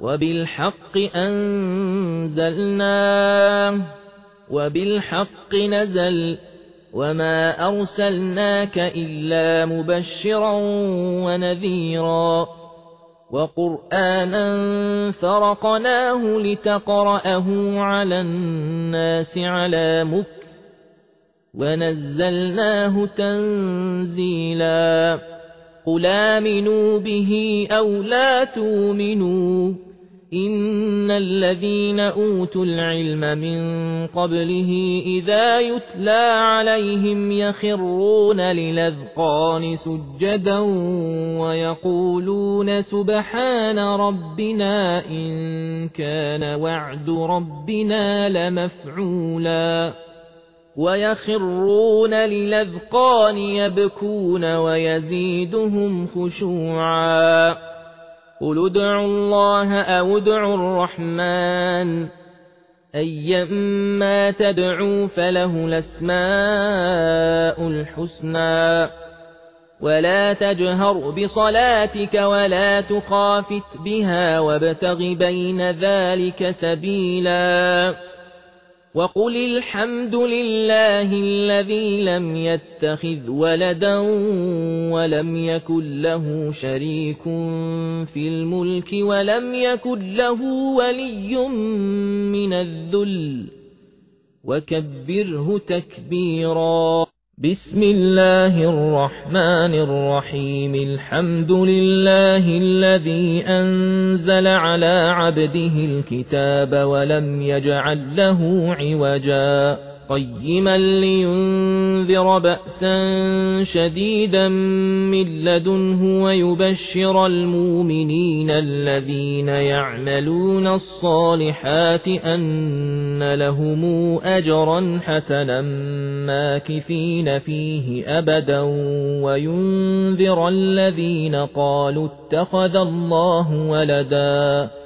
وبالحق أنزلناه وبالحق نزل وما أرسلناك إلا مبشرا ونذيرا وقرآنا فرقناه لتقرأه على الناس على مكث ونزلناه تنزيلا قل آمنوا به أو لا تؤمنوا إن الذين أوتوا العلم من قبله إذا يتلى عليهم يخرون للأذقان سجدا ويقولون سبحان ربنا إن كان وعد ربنا لمفعولا ويخرون للأذقان يبكون ويزيدهم خشوعا قل ادعوا الله أو ادعوا الرحمن أيما تدعوا فله الأسماء الحسنى ولا تجهر بصلاتك ولا تخافت بها وابتغ بين ذلك سبيلا وقل الحمد لله الذي لم يتخذ ولدا ولم يكن له شريك في الملك ولم يكن له ولي من الذل وكبره تكبيرا بسم الله الرحمن الرحيم الحمد لله الذي أنزل على عبده الكتاب ولم يجعل له عوجا قيما لينذر بأسا شديدا من لدنه ويبشر المؤمنين الذين يعملون الصالحات أن لهم أجرا حسنا ماكثين فيه أبدا وينذر الذين قالوا اتخذ الله ولدا